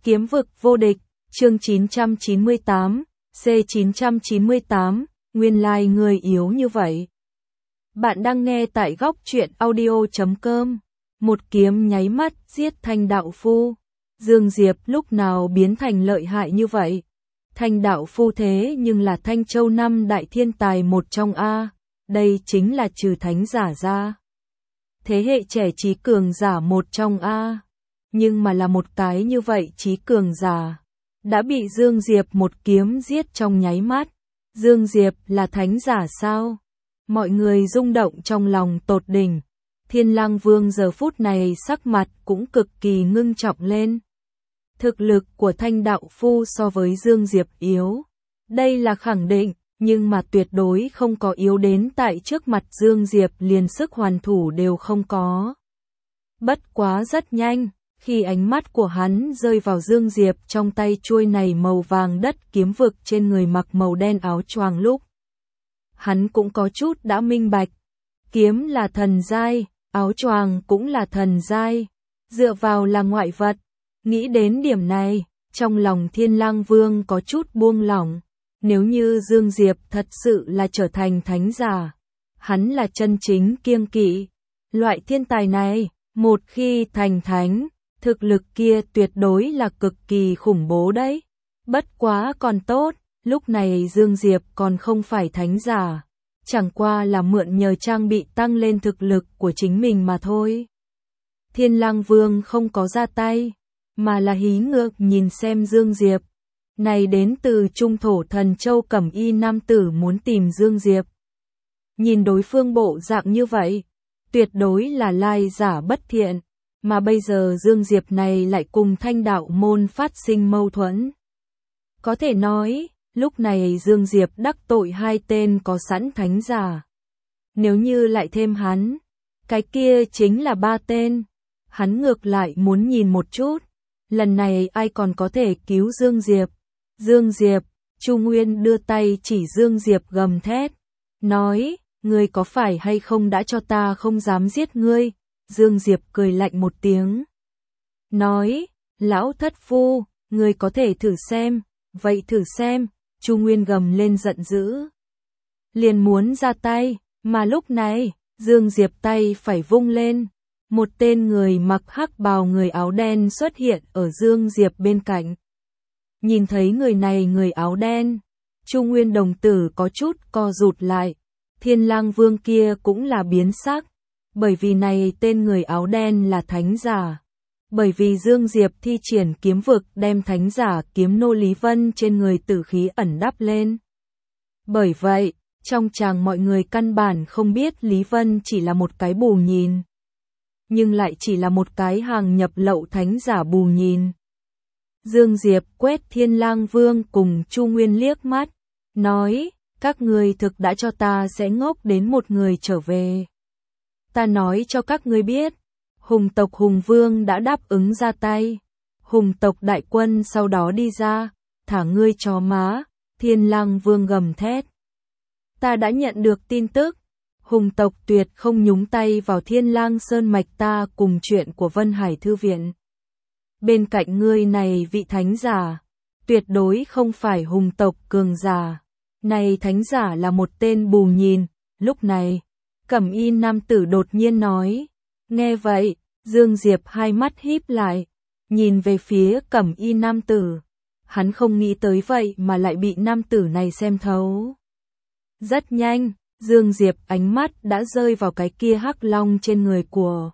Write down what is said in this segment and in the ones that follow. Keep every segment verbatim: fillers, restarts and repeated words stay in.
Kiếm vực vô địch, chương chín trăm chín mươi tám, C chín trăm chín mươi tám, nguyên lai like người yếu như vậy. Bạn đang nghe tại góc truyện audio chấm com. Một kiếm nháy mắt giết Thanh đạo phu. Dương Diệp lúc nào biến thành lợi hại như vậy? Thanh đạo phu thế nhưng là Thanh Châu năm đại thiên tài một trong A, đây chính là trừ thánh giả ra. Thế hệ trẻ trí cường giả một trong A, nhưng mà là một cái như vậy trí cường giả, đã bị Dương Diệp một kiếm giết trong nháy mắt. Dương Diệp là thánh giả sao? Mọi người rung động trong lòng tột đỉnh. Thiên Lang Vương giờ phút này sắc mặt cũng cực kỳ ngưng trọng lên. Thực lực của Thanh đạo phu so với Dương Diệp yếu, đây là khẳng định, nhưng mà tuyệt đối không có yếu đến tại trước mặt Dương Diệp liền sức hoàn thủ đều không có. Bất quá rất nhanh, khi ánh mắt của hắn rơi vào Dương Diệp trong tay chuôi này màu vàng đất kiếm vực trên người mặc màu đen áo choàng lúc, hắn cũng có chút đã minh bạch. Kiếm là thần giai, áo choàng cũng là thần giai, dựa vào là ngoại vật. Nghĩ đến điểm này, trong lòng Thiên Lang Vương có chút buông lỏng. Nếu như Dương Diệp thật sự là trở thành thánh giả, hắn là chân chính kiêng kỵ. Loại thiên tài này, một khi thành thánh, thực lực kia tuyệt đối là cực kỳ khủng bố đấy. Bất quá còn tốt, lúc này Dương Diệp còn không phải thánh giả, chẳng qua là mượn nhờ trang bị tăng lên thực lực của chính mình mà thôi. Thiên Lang Vương không có ra tay, mà là hí ngược nhìn xem Dương Diệp. Này đến từ Trung Thổ Thần Châu cẩm y nam tử muốn tìm Dương Diệp. Nhìn đối phương bộ dạng như vậy, tuyệt đối là lai giả bất thiện, mà bây giờ Dương Diệp này lại cùng Thanh đạo môn phát sinh mâu thuẫn. Có thể nói, lúc này Dương Diệp đắc tội hai tên có sẵn thánh giả. Nếu như lại thêm hắn, cái kia chính là ba tên. Hắn ngược lại muốn nhìn một chút, lần này ai còn có thể cứu Dương Diệp. Dương Diệp, Chu Nguyên đưa tay chỉ Dương Diệp gầm thét, nói, ngươi có phải hay không đã cho ta không dám giết ngươi? Dương Diệp cười lạnh một tiếng, nói, lão thất phu, ngươi có thể thử xem, vậy thử xem. Chu Nguyên gầm lên giận dữ, liền muốn ra tay, mà lúc này, Dương Diệp tay phải vung lên, một tên người mặc hắc bào người áo đen xuất hiện ở Dương Diệp bên cạnh. Nhìn thấy người này người áo đen, Chu Nguyên đồng tử có chút co rụt lại. Thiên Lang Vương kia cũng là biến sắc, bởi vì này tên người áo đen là thánh giả. Bởi vì Dương Diệp thi triển kiếm vực đem thánh giả kiếm nô Lý Vân trên người tử khí ẩn đắp lên. Bởi vậy, trong tràng mọi người căn bản không biết Lý Vân chỉ là một cái bù nhìn, nhưng lại chỉ là một cái hàng nhập lậu thánh giả bù nhìn. Dương Diệp quét Thiên Lang Vương cùng Chu Nguyên liếc mắt, nói, các ngươi thực đã cho ta sẽ ngốc đến một người trở về. Ta nói cho các ngươi biết, Hùng tộc Hùng Vương đã đáp ứng ra tay. Hùng tộc đại quân sau đó đi ra, thả ngươi chó má. Thiên Lang Vương gầm thét, ta đã nhận được tin tức, Hùng tộc tuyệt không nhúng tay vào Thiên Lang Sơn mạch ta cùng chuyện của Vân Hải Thư Viện. Bên cạnh ngươi này vị thánh giả, tuyệt đối không phải Hùng tộc cường giả. Này thánh giả là một tên bù nhìn. Lúc này, cẩm y nam tử đột nhiên nói. Nghe vậy, Dương Diệp hai mắt híp lại, nhìn về phía cẩm y nam tử. Hắn không nghĩ tới vậy mà lại bị nam tử này xem thấu. Rất nhanh, Dương Diệp ánh mắt đã rơi vào cái kia hắc long trên người của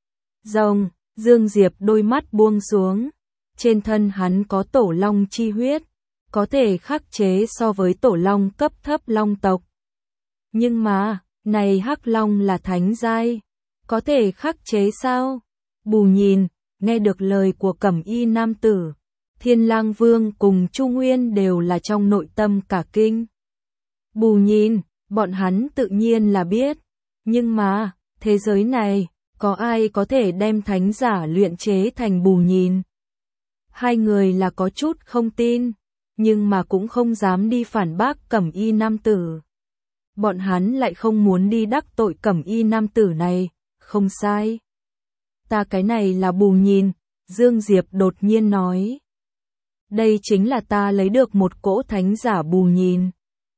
rồng. Dương Diệp đôi mắt buông xuống, trên thân hắn có tổ long chi huyết, có thể khắc chế so với tổ long cấp thấp long tộc. Nhưng mà, này hắc long là thánh giai, có thể khắc chế sao? Bù nhìn, nghe được lời của cẩm y nam tử, Thiên Lang Vương cùng Chu Nguyên đều là trong nội tâm cả kinh. Bù nhìn, bọn hắn tự nhiên là biết, nhưng mà, thế giới này, có ai có thể đem thánh giả luyện chế thành bù nhìn? Hai người là có chút không tin, nhưng mà cũng không dám đi phản bác cẩm y nam tử. Bọn hắn lại không muốn đi đắc tội cẩm y nam tử này, không sai. Ta cái này là bù nhìn, Dương Diệp đột nhiên nói. Đây chính là ta lấy được một cỗ thánh giả bù nhìn.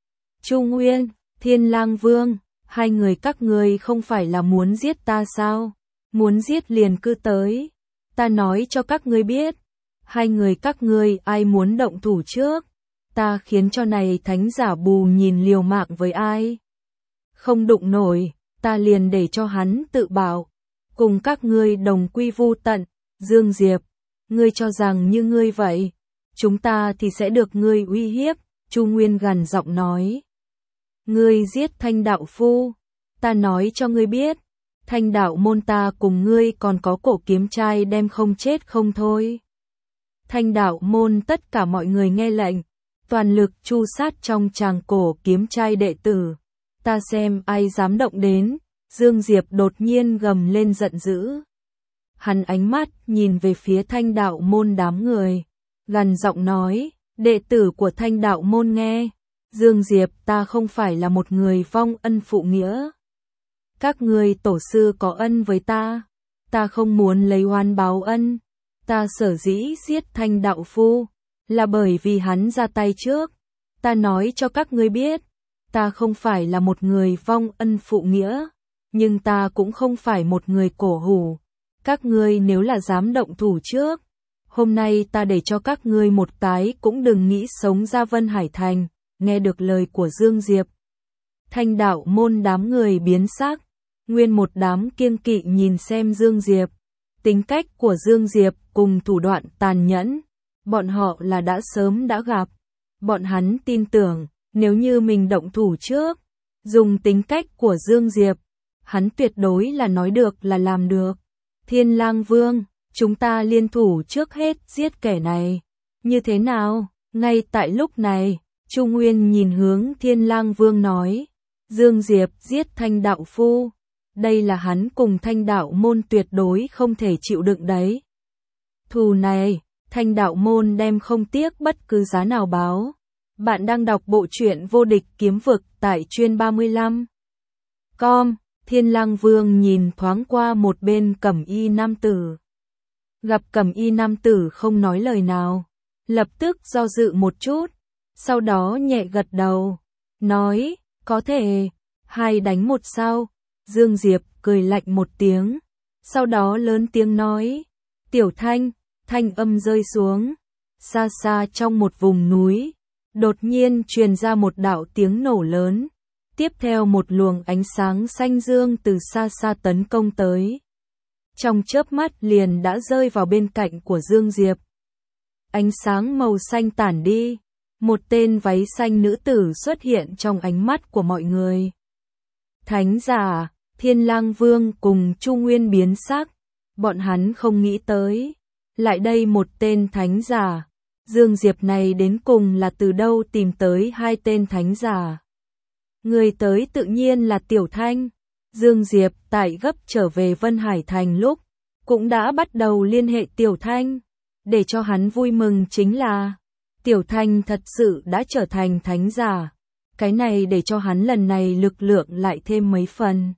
Chu Nguyên, Thiên Lang Vương, hai người các ngươi không phải là muốn giết ta sao? Muốn giết liền cứ tới. Ta nói cho các ngươi biết, hai người các ngươi ai muốn động thủ trước, ta khiến cho này thánh giả bù nhìn liều mạng với ai. Không đụng nổi, ta liền để cho hắn tự bảo, cùng các ngươi đồng quy vu tận. Dương Diệp, ngươi cho rằng như ngươi vậy, chúng ta thì sẽ được ngươi uy hiếp. Chu Nguyên gằn giọng nói. Ngươi giết Thanh đạo phu, ta nói cho ngươi biết, Thanh đạo môn ta cùng ngươi còn có cổ kiếm trai đem không chết không thôi. Thanh đạo môn tất cả mọi người nghe lệnh, toàn lực chu sát trong tràng cổ kiếm trai đệ tử. Ta xem ai dám động đến. Dương Diệp đột nhiên gầm lên giận dữ. Hắn ánh mắt nhìn về phía Thanh đạo môn đám người, gằn giọng nói, đệ tử của Thanh đạo môn nghe. Dương Diệp, ta không phải là một người vong ân phụ nghĩa. Các ngươi tổ sư có ân với ta, ta không muốn lấy oan báo ân. Ta sở dĩ giết Thanh đạo phu, là bởi vì hắn ra tay trước. Ta nói cho các ngươi biết, ta không phải là một người vong ân phụ nghĩa, nhưng ta cũng không phải một người cổ hủ. Các ngươi nếu là dám động thủ trước, hôm nay ta để cho các ngươi một cái cũng đừng nghĩ sống ra Vân Hải Thành. Nghe được lời của Dương Diệp, Thanh đạo môn đám người biến sắc, nguyên một đám kiêng kỵ nhìn xem Dương Diệp. Tính cách của Dương Diệp cùng thủ đoạn tàn nhẫn, bọn họ là đã sớm đã gặp. Bọn hắn tin tưởng, nếu như mình động thủ trước, dùng tính cách của Dương Diệp, hắn tuyệt đối là nói được là làm được. Thiên Lang Vương, chúng ta liên thủ trước hết giết kẻ này. Như thế nào? Ngay tại lúc này, Chu Nguyên nhìn hướng Thiên Lang Vương nói, Dương Diệp giết Thanh đạo phu, đây là hắn cùng Thanh đạo môn tuyệt đối không thể chịu đựng đấy. Thù này, Thanh đạo môn đem không tiếc bất cứ giá nào báo. Bạn đang đọc bộ truyện Vô Địch Kiếm Vực tại chuyên ba mươi lăm. Com, Thiên Lang Vương nhìn thoáng qua một bên cẩm y nam tử. Gặp cẩm y nam tử không nói lời nào, lập tức do dự một chút. Sau đó nhẹ gật đầu, nói, có thể, hai đánh một sao. Dương Diệp cười lạnh một tiếng, sau đó lớn tiếng nói, Tiểu Thanh. Thanh âm rơi xuống, xa xa trong một vùng núi, đột nhiên truyền ra một đạo tiếng nổ lớn, tiếp theo một luồng ánh sáng xanh dương từ xa xa tấn công tới. Trong chớp mắt liền đã rơi vào bên cạnh của Dương Diệp. Ánh sáng màu xanh tản đi, một tên váy xanh nữ tử xuất hiện trong ánh mắt của mọi người. Thánh giả, Thiên Lang Vương cùng Chu Nguyên biến sắc, bọn hắn không nghĩ tới, lại đây một tên thánh giả. Dương Diệp này đến cùng là từ đâu tìm tới hai tên thánh giả. Người tới tự nhiên là Tiểu Thanh. Dương Diệp tại gấp trở về Vân Hải Thành lúc, cũng đã bắt đầu liên hệ Tiểu Thanh. Để cho hắn vui mừng chính là, Tiểu Thanh thật sự đã trở thành thánh giả. Cái này để cho hắn lần này lực lượng lại thêm mấy phần.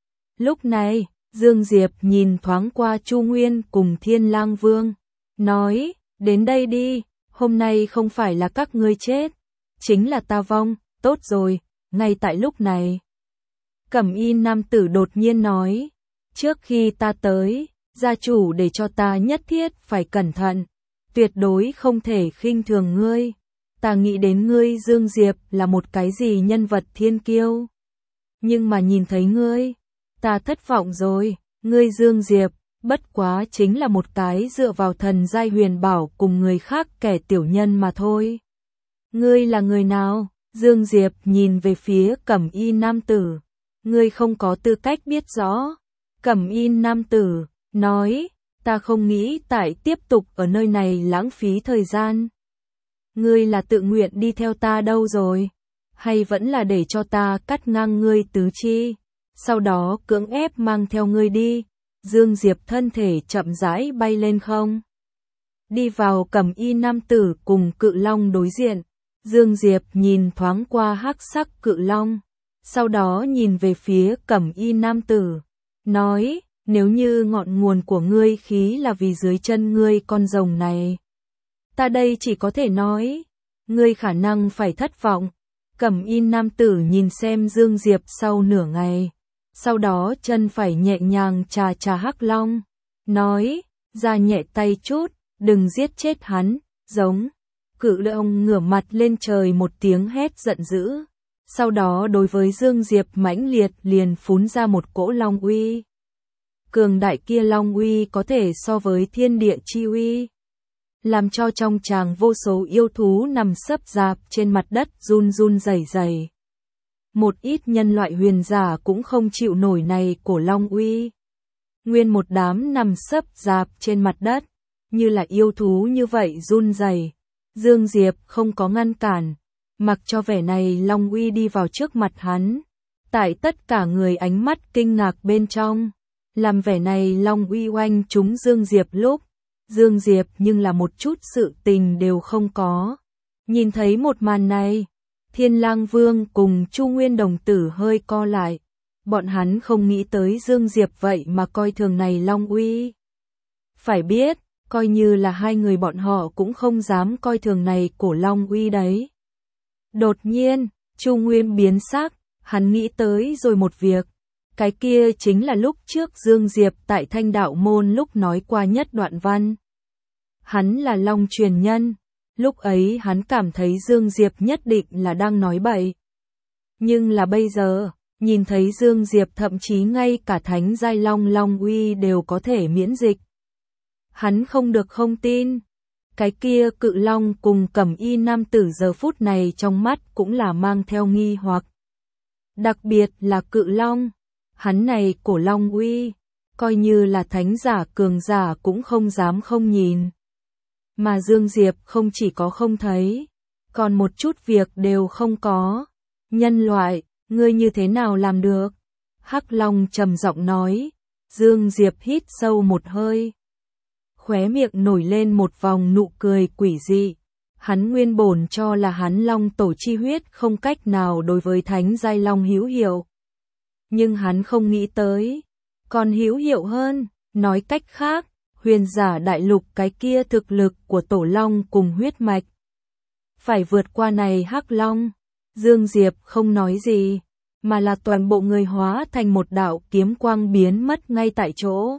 Lúc này, Dương Diệp nhìn thoáng qua Chu Nguyên cùng Thiên Lang Vương, nói, đến đây đi, hôm nay không phải là các ngươi chết, chính là ta vong. Tốt rồi, ngay tại lúc này, cẩm y nam tử đột nhiên nói, trước khi ta tới, gia chủ để cho ta nhất thiết phải cẩn thận, tuyệt đối không thể khinh thường ngươi. Ta nghĩ đến ngươi Dương Diệp là một cái gì nhân vật thiên kiêu, nhưng mà nhìn thấy ngươi, ta thất vọng rồi. Ngươi Dương Diệp, bất quá chính là một cái dựa vào thần giai huyền bảo cùng người khác kẻ tiểu nhân mà thôi. Ngươi là người nào? Dương Diệp nhìn về phía cẩm y nam tử. Ngươi không có tư cách biết rõ. Cẩm y nam tử nói, ta không nghĩ tại tiếp tục ở nơi này lãng phí thời gian. Ngươi là tự nguyện đi theo ta đâu rồi? Hay vẫn là để cho ta cắt ngang ngươi tứ chi, sau đó cưỡng ép mang theo ngươi đi? Dương Diệp thân thể chậm rãi bay lên không. Đi vào cẩm y nam tử cùng cự long đối diện. Dương Diệp nhìn thoáng qua hắc sắc cự long, sau đó nhìn về phía cẩm y nam tử, nói, nếu như ngọn nguồn của ngươi khí là vì dưới chân ngươi con rồng này, Ta đây chỉ có thể nói, ngươi khả năng phải thất vọng. Cẩm y nam tử nhìn xem Dương Diệp sau nửa ngày, sau đó chân phải nhẹ nhàng chà chà Hắc Long, nói, ra nhẹ tay chút, đừng giết chết hắn, giống. Cự Long ngửa mặt lên trời một tiếng hét giận dữ, sau đó đối với Dương Diệp mãnh liệt liền phún ra một cỗ long uy. Cường đại kia long uy có thể so với thiên địa chi uy, làm cho trong tràng vô số yêu thú nằm sấp rạp trên mặt đất run run rẩy rẩy. Một ít nhân loại huyền giả cũng không chịu nổi này cổ long uy. Nguyên một đám nằm sấp rạp trên mặt đất, như là yêu thú như vậy run rẩy. Dương Diệp không có ngăn cản, mặc cho vẻ này long uy đi vào trước mặt hắn. Tại tất cả người ánh mắt kinh ngạc bên trong, làm vẻ này long uy oanh trúng Dương Diệp lúc, Dương Diệp nhưng là một chút sự tình đều không có. Nhìn thấy một màn này, Thiên Lang Vương cùng Chu Nguyên đồng tử hơi co lại. Bọn hắn không nghĩ tới Dương Diệp vậy mà coi thường này long uy. Phải biết, coi như là hai người bọn họ cũng không dám coi thường này cổ long uy đấy. Đột nhiên, Chu Nguyên biến sắc, hắn nghĩ tới rồi một việc. Cái kia chính là lúc trước Dương Diệp tại Thanh Đạo Môn lúc nói qua nhất đoạn văn. Hắn là long truyền nhân, lúc ấy hắn cảm thấy Dương Diệp nhất định là đang nói bậy. Nhưng là bây giờ, nhìn thấy Dương Diệp thậm chí ngay cả thánh giai long long uy đều có thể miễn dịch. Hắn không được không tin. Cái kia cự long cùng cẩm y nam tử giờ phút này trong mắt cũng là mang theo nghi hoặc. Đặc biệt là cự long. Hắn này cổ long uy, coi như là thánh giả cường giả cũng không dám không nhìn. Mà Dương Diệp không chỉ có không thấy, còn một chút việc đều không có. Nhân loại, ngươi như thế nào làm được? Hắc Long trầm giọng nói. Dương Diệp hít sâu một hơi, khóe miệng nổi lên một vòng nụ cười quỷ dị. Hắn nguyên bổn cho là hắn long tổ chi huyết không cách nào đối với thánh giai long hữu hiệu. Nhưng hắn không nghĩ tới, còn hữu hiệu hơn, nói cách khác, huyền giả đại lục cái kia thực lực của tổ long cùng huyết mạch. Phải vượt qua này Hắc Long. Dương Diệp không nói gì, mà là toàn bộ người hóa thành một đạo kiếm quang biến mất ngay tại chỗ.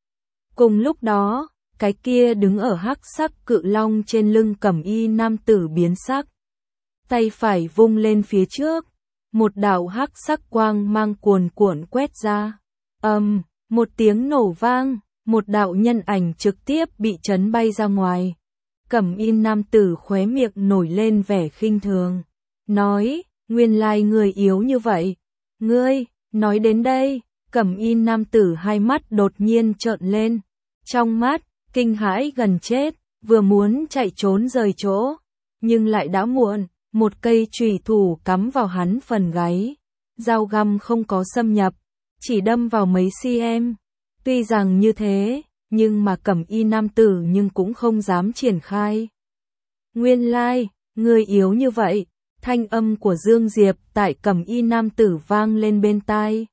Cùng lúc đó, cái kia đứng ở hắc sắc cự long trên lưng cẩm y nam tử biến sắc. Tay phải vung lên phía trước, một đạo hắc sắc quang mang cuồn cuộn quét ra. Ầm, um, một tiếng nổ vang, một đạo nhân ảnh trực tiếp bị chấn bay ra ngoài. Cẩm y nam tử khóe miệng nổi lên vẻ khinh thường, nói, nguyên lai người yếu như vậy. Ngươi, nói đến đây, cẩm y nam tử hai mắt đột nhiên trợn lên, trong mắt, kinh hãi gần chết, vừa muốn chạy trốn rời chỗ, nhưng lại đã muộn, một cây chùy thủ cắm vào hắn phần gáy, dao găm không có xâm nhập, chỉ đâm vào mấy cm. Tuy rằng như thế, nhưng mà cẩm y nam tử nhưng cũng không dám triển khai. Nguyên lai, người yếu như vậy, thanh âm của Dương Diệp tại cẩm y nam tử vang lên bên tai.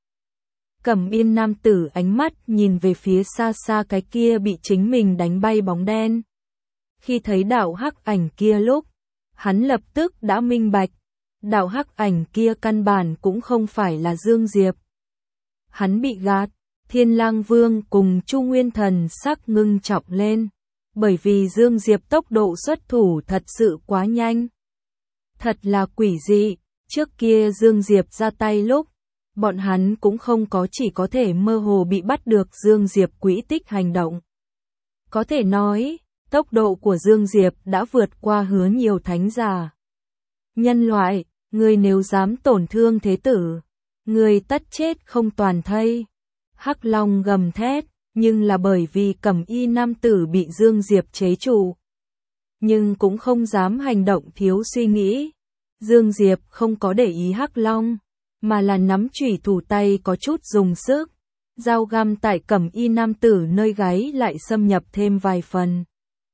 Cẩm y nam tử ánh mắt nhìn về phía xa xa cái kia bị chính mình đánh bay bóng đen. Khi thấy đạo hắc ảnh kia lúc, hắn lập tức đã minh bạch, đạo hắc ảnh kia căn bản cũng không phải là Dương Diệp. Hắn bị gạt. Thiên Lang Vương cùng Chu Nguyên Thần sắc ngưng trọng lên, bởi vì Dương Diệp tốc độ xuất thủ thật sự quá nhanh. Thật là quỷ dị, trước kia Dương Diệp ra tay lúc, bọn hắn cũng không có chỉ có thể mơ hồ bị bắt được Dương Diệp quỹ tích hành động. Có thể nói, tốc độ của Dương Diệp đã vượt qua hứa nhiều thánh giả. Nhân loại, người nếu dám tổn thương thế tử, người tất chết không toàn thây. Hắc Long gầm thét, nhưng là bởi vì cẩm y nam tử bị Dương Diệp chế trụ. Nhưng cũng không dám hành động thiếu suy nghĩ. Dương Diệp không có để ý Hắc Long, mà là nắm chủy thủ tay có chút dùng sức. Dao găm tại cẩm y nam tử nơi gáy lại xâm nhập thêm vài phần.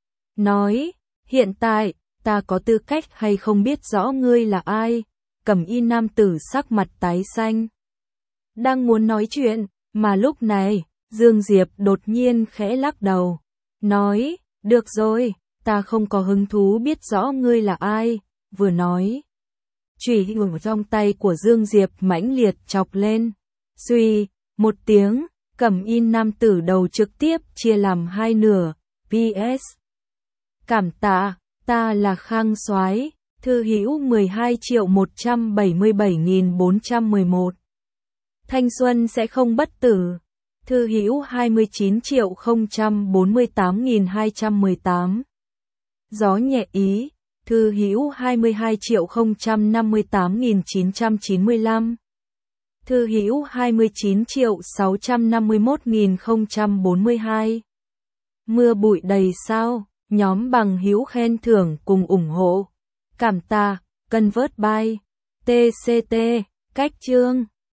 Nói, hiện tại, ta có tư cách hay không biết rõ ngươi là ai? Cẩm y nam tử sắc mặt tái xanh. Đang muốn nói chuyện. Mà lúc này, Dương Diệp đột nhiên khẽ lắc đầu, nói, được rồi, ta không có hứng thú biết rõ ngươi là ai, vừa nói. Chùy ở trong tay của Dương Diệp mãnh liệt chọc lên. Suy, một tiếng, Cẩm Y nam tử đầu trực tiếp chia làm hai nửa, vê ét. Cảm tạ, ta là Khang Soái, thư hữu mười hai triệu một trăm bảy mươi bảy nghìn bốn trăm mười một. Thanh xuân sẽ không bất tử, thư hữu hai mươi chín triệu không trăm bốn mươi tám nghìn hai trăm mười tám. Gió nhẹ ý, thư hữu hai mươi hai triệu không trăm năm mươi tám nghìn chín trăm chín mươi lăm. Thư hữu hai mươi chín triệu sáu trăm năm mươi mốt nghìn không trăm bốn mươi hai. Mưa bụi đầy sao, nhóm bằng hữu khen thưởng cùng ủng hộ. Cảm tạ, Convert by tê xê tê, cách chương.